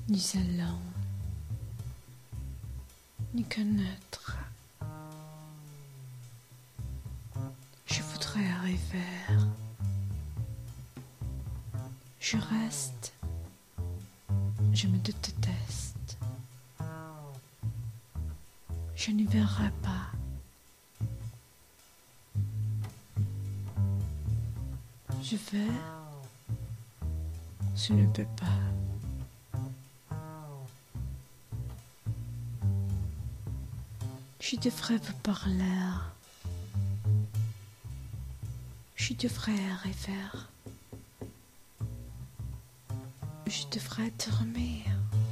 ni salon, ni connaître. Je voudrais arriver. Je reste, je me déteste. Je n'y verrai pas. Je vais, je ne peux pas. Je devrais vous parler. Je devrais arriver. Je devrais dormir.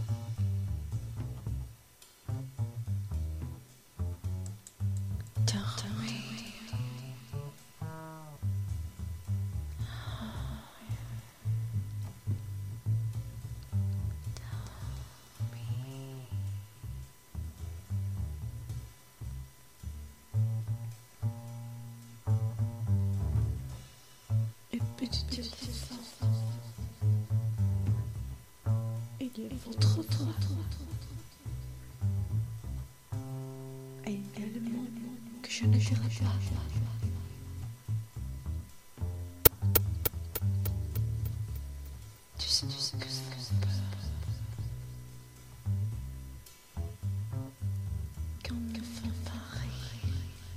Dormir. Le petit éléphant. Il est trop. Et il y a le mot que je ne dirai pas. Tu sais que ça fait peur. Quand on me fait pas rire.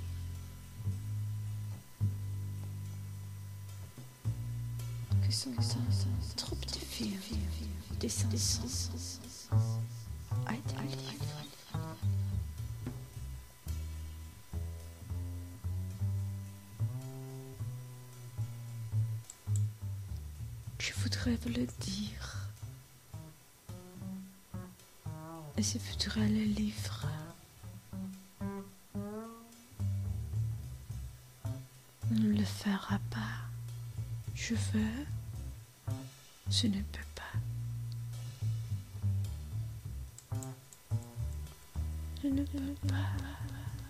Que sont trop de filles, des sens. Je voudrais vous le dire. Et je voudrais le livre. On ne le fera pas. Je veux, je ne peux pas. Je ne peux pas.